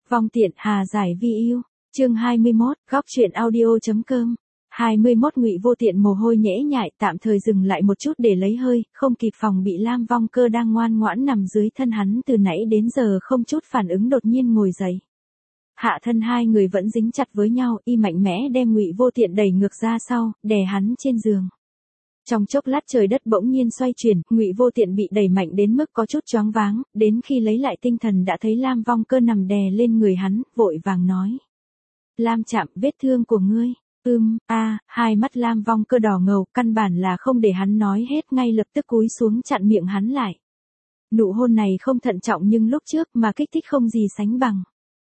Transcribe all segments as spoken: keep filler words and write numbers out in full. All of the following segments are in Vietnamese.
Vong tiện hà giải vi yêu. Chương hai mươi mốt, góc truyện audio.com. hai mươi mốt Ngụy Vô Tiện mồ hôi nhễ nhại, tạm thời dừng lại một chút để lấy hơi, không kịp phòng bị Lam Vong Cơ đang ngoan ngoãn nằm dưới thân hắn từ nãy đến giờ không chút phản ứng đột nhiên ngồi dậy. Hạ thân hai người vẫn dính chặt với nhau, y mạnh mẽ đem Ngụy Vô Tiện đẩy ngược ra sau, đè hắn trên giường. Trong chốc lát trời đất bỗng nhiên xoay chuyển, Ngụy Vô Tiện bị đẩy mạnh đến mức có chút choáng váng, đến khi lấy lại tinh thần đã thấy Lam Vong Cơ nằm đè lên người hắn, vội vàng nói: "Lam Trạm, vết thương của ngươi." Ưm, a, hai mắt Lam Vong Cơ đỏ ngầu, căn bản là không để hắn nói hết, ngay lập tức cúi xuống chặn miệng hắn lại. Nụ hôn này không thận trọng nhưng lúc trước mà kích thích không gì sánh bằng.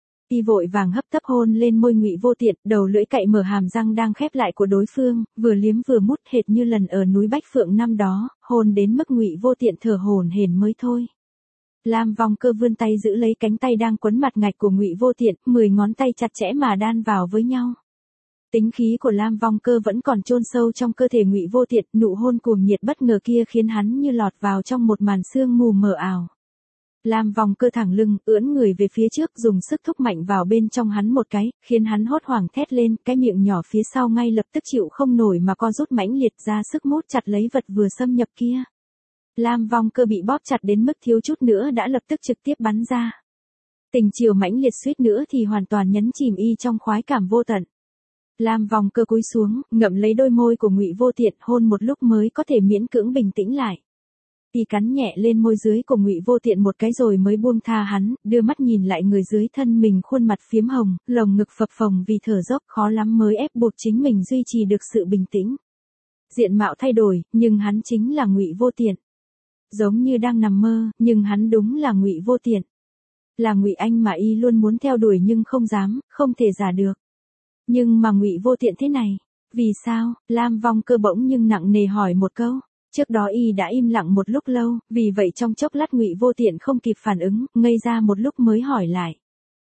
Y vội vàng hấp tấp hôn lên môi Ngụy Vô Tiện, đầu lưỡi cậy mở hàm răng đang khép lại của đối phương, vừa liếm vừa mút hệt như lần ở núi Bách Phượng năm đó, hôn đến mức Ngụy Vô Tiện thở hổn hển mới thôi. Lam Vong Cơ vươn tay giữ lấy cánh tay đang quấn mặt ngạch của Ngụy Vô Tiện, mười ngón tay chặt chẽ mà đan vào với nhau. Tính khí của Lam Vong Cơ vẫn còn chôn sâu trong cơ thể Ngụy Vô Tiện, nụ hôn cuồng nhiệt bất ngờ kia khiến hắn như lọt vào trong một màn sương mù mờ ảo. Lam Vong Cơ thẳng lưng, ưỡn người về phía trước, dùng sức thúc mạnh vào bên trong hắn một cái, khiến hắn hốt hoảng thét lên, cái miệng nhỏ phía sau ngay lập tức chịu không nổi mà co rút mãnh liệt ra sức mút chặt lấy vật vừa xâm nhập kia. Lam Vong Cơ bị bóp chặt đến mức thiếu chút nữa đã lập tức trực tiếp bắn ra. Tình chiều mãnh liệt suýt nữa thì hoàn toàn nhấn chìm y trong khoái cảm vô tận. Lam Vong Cơ cúi xuống, ngậm lấy đôi môi của Ngụy Vô Tiện, hôn một lúc mới có thể miễn cưỡng bình tĩnh lại. Y cắn nhẹ lên môi dưới của Ngụy Vô Tiện một cái rồi mới buông tha hắn, đưa mắt nhìn lại người dưới thân mình, khuôn mặt phiếm hồng, lồng ngực phập phồng vì thở dốc, khó lắm mới ép buộc chính mình duy trì được sự bình tĩnh. Diện mạo thay đổi, nhưng hắn chính là Ngụy Vô Tiện. Giống như đang nằm mơ, nhưng hắn đúng là Ngụy Vô Tiện. Là Ngụy Anh mà y luôn muốn theo đuổi nhưng không dám, không thể giả được. Nhưng mà Ngụy Vô Tiện thế này, vì sao? Lam Vong Cơ bỗng nhưng nặng nề hỏi một câu. Trước đó y đã im lặng một lúc lâu, vì vậy trong chốc lát Ngụy Vô Tiện không kịp phản ứng, ngây ra một lúc mới hỏi lại.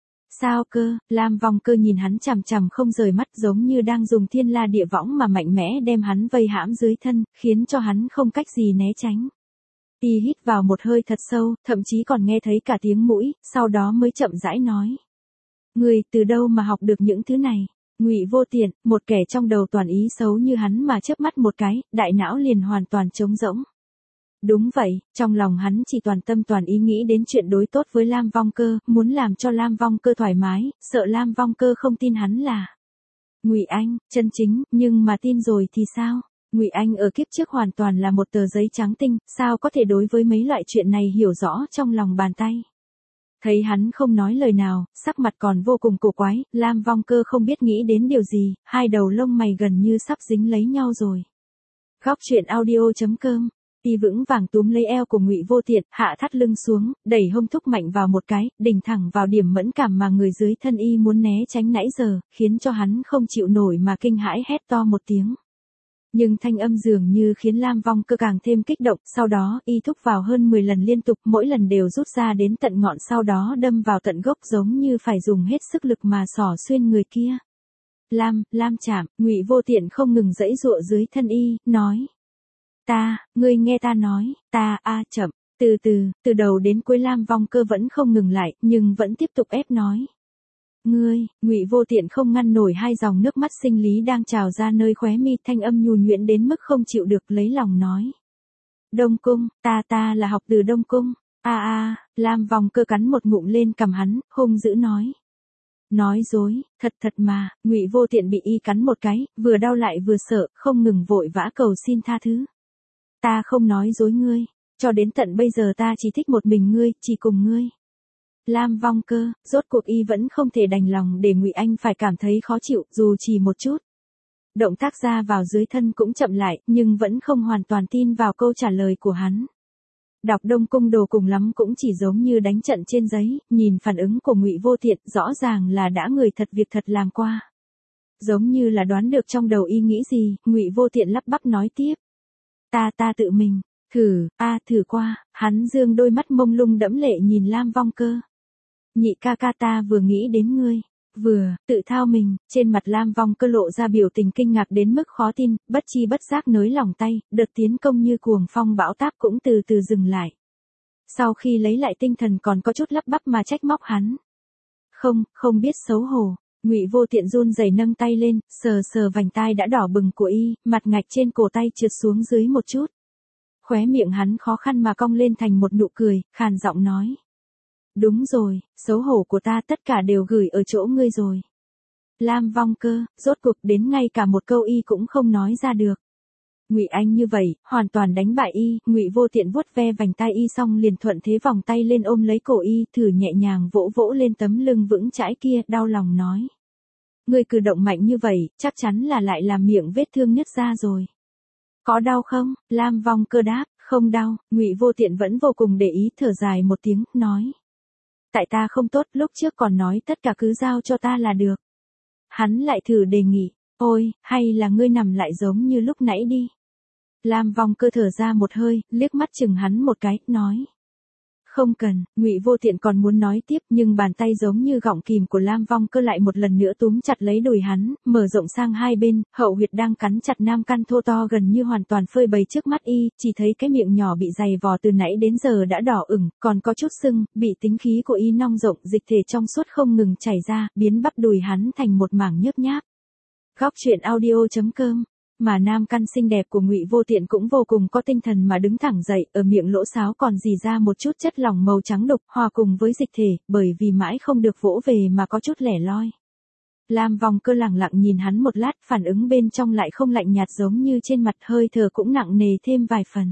Sao cơ? Lam Vong Cơ nhìn hắn chằm chằm không rời mắt, giống như đang dùng thiên la địa võng mà mạnh mẽ đem hắn vây hãm dưới thân, khiến cho hắn không cách gì né tránh. Y hít vào một hơi thật sâu, thậm chí còn nghe thấy cả tiếng mũi, sau đó mới chậm rãi nói: "Ngươi từ đâu mà học được những thứ này?" Ngụy Vô Tiện, một kẻ trong đầu toàn ý xấu như hắn mà chớp mắt một cái, đại não liền hoàn toàn trống rỗng. Đúng vậy, trong lòng hắn chỉ toàn tâm toàn ý nghĩ đến chuyện đối tốt với Lam Vong Cơ, muốn làm cho Lam Vong Cơ thoải mái, sợ Lam Vong Cơ không tin hắn là Ngụy Anh, chân chính, nhưng mà tin rồi thì sao? Ngụy Anh ở kiếp trước hoàn toàn là một tờ giấy trắng tinh, sao có thể đối với mấy loại chuyện này hiểu rõ trong lòng bàn tay. Thấy hắn không nói lời nào, sắc mặt còn vô cùng cổ quái, Lam Vong Cơ không biết nghĩ đến điều gì, hai đầu lông mày gần như sắp dính lấy nhau rồi. Góc truyện audio.com. Y vững vàng túm lấy eo của Ngụy Vô Tiện, hạ thắt lưng xuống, đẩy hông thúc mạnh vào một cái, đỉnh thẳng vào điểm mẫn cảm mà người dưới thân y muốn né tránh nãy giờ, khiến cho hắn không chịu nổi mà kinh hãi hét to một tiếng. Nhưng thanh âm dường như khiến Lam Vong Cơ càng thêm kích động, sau đó, y thúc vào hơn mười lần liên tục, mỗi lần đều rút ra đến tận ngọn, sau đó đâm vào tận gốc, giống như phải dùng hết sức lực mà xỏ xuyên người kia. Lam, Lam Trạm, Ngụy Vô Tiện không ngừng giãy giụa dưới thân y, nói: "Ta, ngươi nghe ta nói, ta, a chậm." Từ từ, từ đầu đến cuối Lam Vong Cơ vẫn không ngừng lại, nhưng vẫn tiếp tục ép nói. "Ngươi." Ngụy Vô Tiện không ngăn nổi hai dòng nước mắt sinh lý đang trào ra nơi khóe mi, thanh âm nhu nhuyễn đến mức không chịu được, lấy lòng nói: "Đông Cung, ta ta là học từ Đông Cung." A a, Lam Vong Cơ cắn một ngụm lên cằm hắn, hung dữ nói: "Nói dối, thật thật mà." Ngụy Vô Tiện bị y cắn một cái, vừa đau lại vừa sợ, không ngừng vội vã cầu xin tha thứ. "Ta không nói dối ngươi, cho đến tận bây giờ ta chỉ thích một mình ngươi, chỉ cùng ngươi." Lam Vong Cơ, rốt cuộc y vẫn không thể đành lòng để Ngụy Anh phải cảm thấy khó chịu, dù chỉ một chút. Động tác ra vào dưới thân cũng chậm lại, nhưng vẫn không hoàn toàn tin vào câu trả lời của hắn. Đọc Đông Cung đồ cùng lắm cũng chỉ giống như đánh trận trên giấy, nhìn phản ứng của Ngụy Vô Tiện, rõ ràng là đã người thật việc thật làm qua. Giống như là đoán được trong đầu y nghĩ gì, Ngụy Vô Tiện lắp bắp nói tiếp: "Ta ta tự mình, thử, a thử qua." Hắn dương đôi mắt mông lung đẫm lệ nhìn Lam Vong Cơ. "Nhị ca ca, ta vừa nghĩ đến ngươi, vừa tự thao mình." Trên mặt Lam Vong Cơ lộ ra biểu tình kinh ngạc đến mức khó tin, bất chi bất giác nới lỏng tay, đợt tiến công như cuồng phong bão táp cũng từ từ dừng lại. Sau khi lấy lại tinh thần còn có chút lắp bắp mà trách móc hắn: Không, không biết xấu hổ. Ngụy Vô Tiện run rẩy nâng tay lên, sờ sờ vành tai đã đỏ bừng của y, mặt ngạch trên cổ tay trượt xuống dưới một chút. Khóe miệng hắn khó khăn mà cong lên thành một nụ cười, khàn giọng nói. Đúng rồi, xấu hổ của ta tất cả đều gửi ở chỗ ngươi rồi. Lam Vong Cơ, rốt cuộc đến ngay cả một câu y cũng không nói ra được. Ngụy Anh như vậy, hoàn toàn đánh bại y, Ngụy Vô Tiện vuốt ve vành tai y xong liền thuận thế vòng tay lên ôm lấy cổ y, thử nhẹ nhàng vỗ vỗ lên tấm lưng vững chãi kia, đau lòng nói. Ngươi cử động mạnh như vậy, chắc chắn là lại làm miệng vết thương nứt ra rồi. Có đau không? Lam Vong Cơ đáp, không đau, Ngụy Vô Tiện vẫn vô cùng để ý, thở dài một tiếng, nói. Tại ta không tốt, lúc trước còn nói tất cả cứ giao cho ta là được. Hắn lại thử đề nghị, ôi, hay là ngươi nằm lại giống như lúc nãy đi. Lam Vong Cơ thở ra một hơi, liếc mắt chừng hắn một cái, nói. Không cần, Ngụy Vô Tiện còn muốn nói tiếp nhưng bàn tay giống như gọng kìm của Lam Vong Cơ lại một lần nữa túm chặt lấy đùi hắn, mở rộng sang hai bên, hậu huyệt đang cắn chặt nam căn thô to gần như hoàn toàn phơi bày trước mắt y, chỉ thấy cái miệng nhỏ bị dày vò từ nãy đến giờ đã đỏ ửng, còn có chút sưng, bị tính khí của y nong rộng, dịch thể trong suốt không ngừng chảy ra, biến bắp đùi hắn thành một mảng nhớp nháp. Góc truyện audio chấm com. Mà nam căn xinh đẹp của Ngụy Vô Tiện cũng vô cùng có tinh thần mà đứng thẳng dậy, ở miệng lỗ sáo còn rỉ ra một chút chất lỏng màu trắng đục, hòa cùng với dịch thể, bởi vì mãi không được vỗ về mà có chút lẻ loi. Lam Vong Cơ lẳng lặng nhìn hắn một lát, phản ứng bên trong lại không lạnh nhạt giống như trên mặt, hơi thở cũng nặng nề thêm vài phần.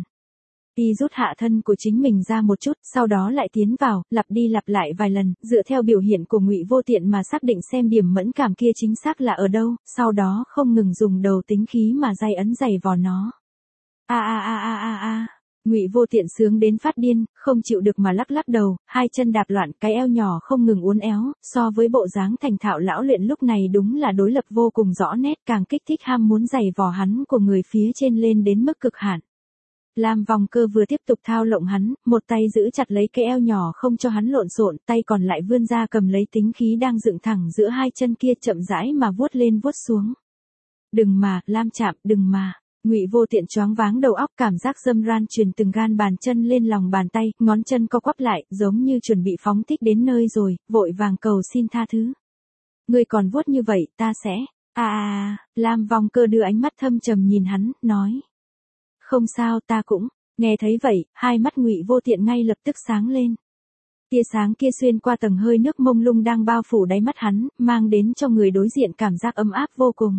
Y rút hạ thân của chính mình ra một chút, sau đó lại tiến vào, lặp đi lặp lại vài lần, dựa theo biểu hiện của Ngụy Vô Tiện mà xác định xem điểm mẫn cảm kia chính xác là ở đâu, sau đó không ngừng dùng đầu tính khí mà day ấn giày vò nó. A a a a a a. Ngụy Vô Tiện sướng đến phát điên, không chịu được mà lắc lắc đầu, hai chân đạp loạn, cái eo nhỏ không ngừng uốn éo, so với bộ dáng thành thạo lão luyện lúc này đúng là đối lập vô cùng rõ nét, càng kích thích ham muốn giày vò hắn của người phía trên lên đến mức cực hạn. Lam Vong Cơ vừa tiếp tục thao lộng hắn, một tay giữ chặt lấy cái eo nhỏ không cho hắn lộn xộn, tay còn lại vươn ra cầm lấy tính khí đang dựng thẳng giữa hai chân kia chậm rãi mà vuốt lên vuốt xuống. Đừng mà, Lam chạm, đừng mà. Ngụy Vô Tiện choáng váng đầu óc, cảm giác dâm ran truyền từng gan bàn chân lên lòng bàn tay, ngón chân co quắp lại, giống như chuẩn bị phóng thích đến nơi rồi, vội vàng cầu xin tha thứ. Ngươi còn vuốt như vậy, ta sẽ. À à, Lam Vong Cơ đưa ánh mắt thâm trầm nhìn hắn, nói. Không sao, ta cũng. Nghe thấy vậy, hai mắt Ngụy Vô Tiện ngay lập tức sáng lên. Tia sáng kia xuyên qua tầng hơi nước mông lung đang bao phủ đáy mắt hắn, mang đến cho người đối diện cảm giác ấm áp vô cùng.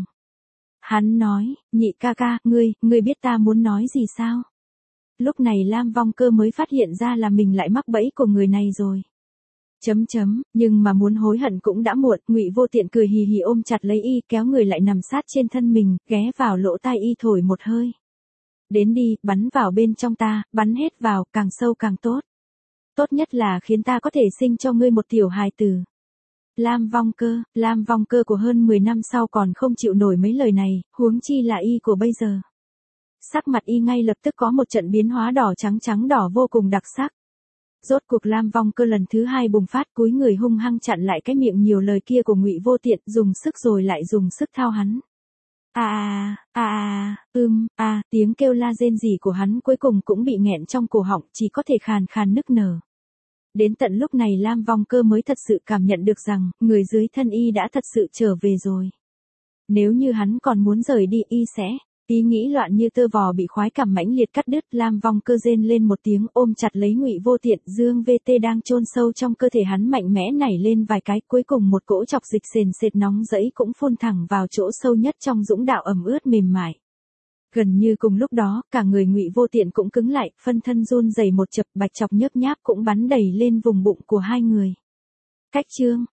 Hắn nói, nhị ca ca, ngươi, ngươi biết ta muốn nói gì sao? Lúc này Lam Vong Cơ mới phát hiện ra là mình lại mắc bẫy của người này rồi. Chấm chấm, nhưng mà muốn hối hận cũng đã muộn, Ngụy Vô Tiện cười hì hì ôm chặt lấy y, kéo người lại nằm sát trên thân mình, ghé vào lỗ tai y thổi một hơi. Đến đi, bắn vào bên trong ta, bắn hết vào, càng sâu càng tốt. Tốt nhất là khiến ta có thể sinh cho ngươi một tiểu hài tử. Lam Vong Cơ, Lam Vong Cơ của hơn mười năm sau còn không chịu nổi mấy lời này, huống chi là y của bây giờ. Sắc mặt y ngay lập tức có một trận biến hóa đỏ trắng trắng đỏ vô cùng đặc sắc. Rốt cuộc Lam Vong Cơ lần thứ hai bùng phát, cúi người hung hăng chặn lại cái miệng nhiều lời kia của Ngụy Vô Tiện, dùng sức rồi lại dùng sức thao hắn. À à, à à, ưm, à, tiếng kêu la rên rỉ của hắn cuối cùng cũng bị nghẹn trong cổ họng, chỉ có thể khàn khàn nức nở. Đến tận lúc này Lam Vong Cơ mới thật sự cảm nhận được rằng, người dưới thân y đã thật sự trở về rồi. Nếu như hắn còn muốn rời đi y sẽ, ý nghĩ loạn như tơ vò bị khoái cảm mãnh liệt cắt đứt, Lam Vong Cơ rên lên một tiếng ôm chặt lấy Ngụy Vô Tiện, dương vê tê đang chôn sâu trong cơ thể hắn mạnh mẽ nảy lên vài cái, cuối cùng một cỗ chọc dịch sền sệt nóng rẫy cũng phun thẳng vào chỗ sâu nhất trong dũng đạo ẩm ướt mềm mại. Gần như cùng lúc đó, cả người Ngụy Vô Tiện cũng cứng lại, phân thân run rẩy một chập, bạch chọc nhớp nháp cũng bắn đầy lên vùng bụng của hai người. Cách chương